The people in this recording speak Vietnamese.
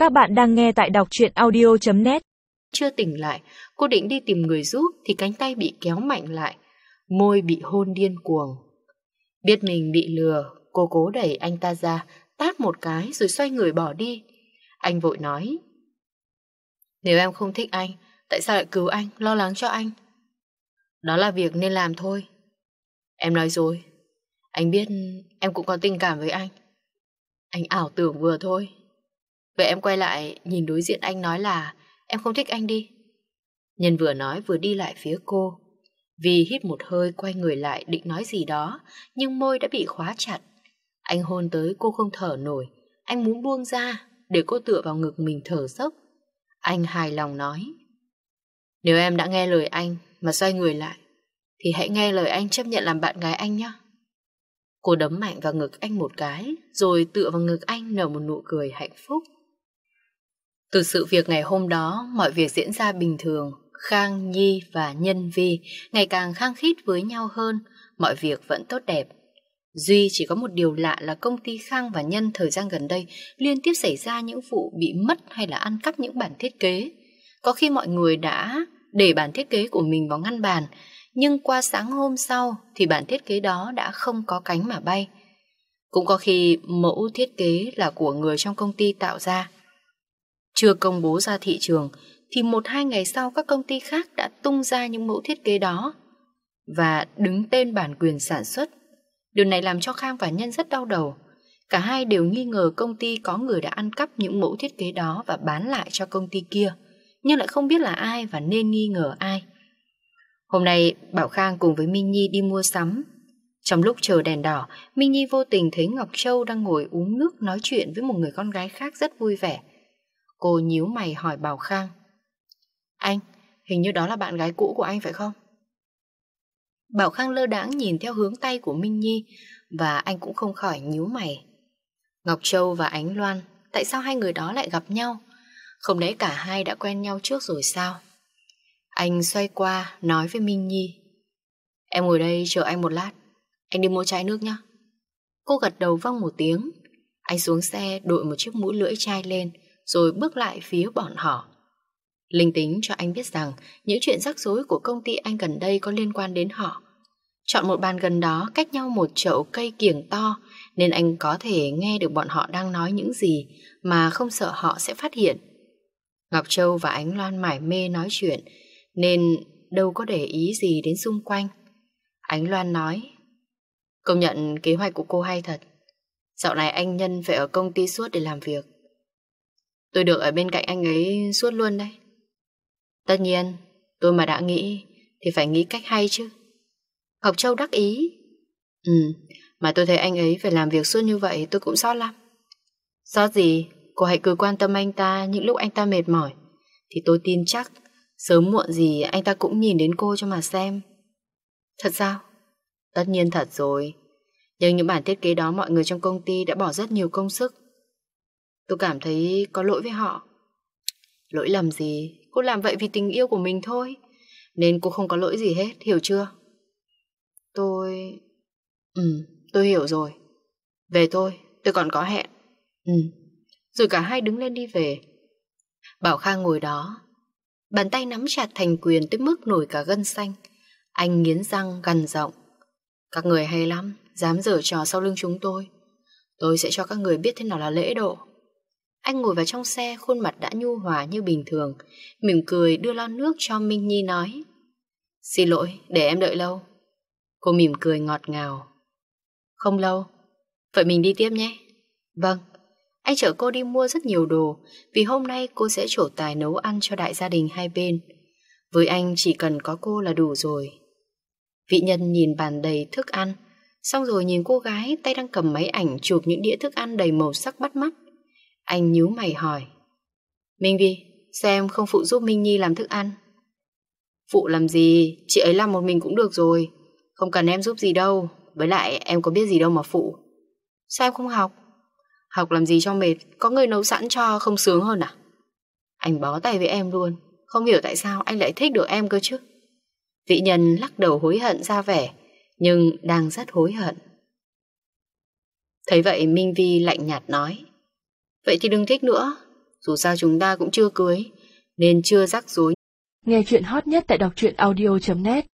Các bạn đang nghe tại đọc truyện audio.net. Chưa tỉnh lại, cô định đi tìm người giúp thì cánh tay bị kéo mạnh lại, môi bị hôn điên cuồng. Biết mình bị lừa, cô cố đẩy anh ta ra, tát một cái rồi xoay người bỏ đi. Anh vội nói: "Nếu em không thích anh, tại sao lại cứu anh, lo lắng cho anh? Đó là việc nên làm thôi." "Em nói dối. Anh biết em cũng có tình cảm với anh. Anh ảo tưởng vừa thôi." "Vậy em quay lại nhìn đối diện anh nói là em không thích anh đi." Nhân vừa nói vừa đi lại phía cô. Vi hít một hơi quay người lại định nói gì đó, nhưng môi đã bị khóa chặt. Anh hôn tới cô không thở nổi. Anh muốn buông ra để cô tựa vào ngực mình thở dốc. Anh hài lòng nói: "Nếu em đã nghe lời anh mà xoay người lại thì hãy nghe lời anh chấp nhận làm bạn gái anh nhé." Cô đấm mạnh vào ngực anh một cái, rồi tựa vào ngực anh nở một nụ cười hạnh phúc. Từ sự việc ngày hôm đó, mọi việc diễn ra bình thường. Khang, Nhi và Nhân Vi ngày càng khăng khít với nhau hơn, mọi việc vẫn tốt đẹp. Duy chỉ có một điều lạ là công ty Khang và Nhân thời gian gần đây liên tiếp xảy ra những vụ bị mất hay là ăn cắp những bản thiết kế. Có khi mọi người đã để bản thiết kế của mình vào ngăn bàn, nhưng qua sáng hôm sau thì bản thiết kế đó đã không có cánh mà bay. Cũng có khi mẫu thiết kế là của người trong công ty tạo ra, chưa công bố ra thị trường, thì 1-2 ngày sau các công ty khác đã tung ra những mẫu thiết kế đó và đứng tên bản quyền sản xuất. Điều này làm cho Khang và Nhân rất đau đầu. Cả hai đều nghi ngờ công ty có người đã ăn cắp những mẫu thiết kế đó và bán lại cho công ty kia, nhưng lại không biết là ai và nên nghi ngờ ai. Hôm nay Bảo Khang cùng với Minh Nhi đi mua sắm. Trong lúc chờ đèn đỏ, Minh Nhi vô tình thấy Ngọc Châu đang ngồi uống nước nói chuyện với một người con gái khác rất vui vẻ. Cô nhíu mày hỏi Bảo Khang: "Anh, hình như đó là bạn gái cũ của anh phải không?" Bảo Khang lơ đãng nhìn theo hướng tay của Minh Nhi và anh cũng không khỏi nhíu mày. Ngọc Châu và Ánh Loan, tại sao hai người đó lại gặp nhau? Không lẽ cả hai đã quen nhau trước rồi sao? Anh xoay qua nói với Minh Nhi: "Em ngồi đây chờ anh một lát, anh đi mua chai nước nhé." Cô gật đầu vâng một tiếng. Anh xuống xe đội một chiếc mũ lưỡi chai lên rồi bước lại phía bọn họ. Linh tính cho anh biết rằng những chuyện rắc rối của công ty anh gần đây có liên quan đến họ. Chọn một bàn gần đó cách nhau một chậu cây kiểng to, nên anh có thể nghe được bọn họ đang nói những gì mà không sợ họ sẽ phát hiện. Ngọc Châu và Ánh Loan mải mê nói chuyện nên đâu có để ý gì đến xung quanh. Ánh Loan nói: "Công nhận kế hoạch của cô hay thật. Dạo này anh Nhân phải ở công ty suốt để làm việc. Tôi được ở bên cạnh anh ấy suốt luôn đây." "Tất nhiên, tôi mà đã nghĩ thì phải nghĩ cách hay chứ." Ngọc Châu đắc ý: Mà tôi thấy anh ấy phải làm việc suốt như vậy tôi cũng xót lắm." "Xót gì, cô hãy cứ quan tâm anh ta những lúc anh ta mệt mỏi, thì tôi tin chắc sớm muộn gì anh ta cũng nhìn đến cô cho mà xem." "Thật sao?" "Tất nhiên thật rồi. Nhưng những bản thiết kế đó mọi người trong công ty đã bỏ rất nhiều công sức. Tôi cảm thấy có lỗi với họ." "Lỗi lầm gì, cô làm vậy vì tình yêu của mình thôi, nên cô không có lỗi gì hết, hiểu chưa?" Tôi... tôi hiểu rồi. Về thôi, tôi còn có hẹn." Rồi cả hai đứng lên đi về. Bảo Khang ngồi đó, bàn tay nắm chặt thành quyền tới mức nổi cả gân xanh. Anh nghiến răng gằn giọng: "Các người hay lắm, dám giở trò sau lưng chúng tôi. Tôi sẽ cho các người biết thế nào là lễ độ." Anh ngồi vào trong xe, khuôn mặt đã nhu hòa như bình thường, mỉm cười đưa lon nước cho Minh Nhi nói: "Xin lỗi, để em đợi lâu." Cô mỉm cười ngọt ngào: "Không lâu. Vậy mình đi tiếp nhé." "Vâng." Anh chở cô đi mua rất nhiều đồ, vì hôm nay cô sẽ trổ tài nấu ăn cho đại gia đình hai bên. Với anh chỉ cần có cô là đủ rồi. Vị Nhân nhìn bàn đầy thức ăn, xong rồi nhìn cô gái tay đang cầm máy ảnh chụp những đĩa thức ăn đầy màu sắc bắt mắt. Anh nhíu mày hỏi: "Minh Vi, sao em không phụ giúp Minh Nhi làm thức ăn?" "Phụ làm gì, chị ấy làm một mình cũng được rồi. Không cần em giúp gì đâu. Với lại em có biết gì đâu mà phụ." "Sao em không học?" "Học làm gì cho mệt, có người nấu sẵn cho không sướng hơn à?" Anh bó tay với em luôn. Không hiểu tại sao anh lại thích được em cơ chứ. Vị Nhân lắc đầu hối hận ra vẻ, nhưng đang rất hối hận. Thấy vậy Minh Vi lạnh nhạt nói: "Vậy thì đừng thích nữa. Dù sao chúng ta cũng chưa cưới, nên chưa rắc rối. Nghe chuyện hot nhất tại đọc truyện audio.net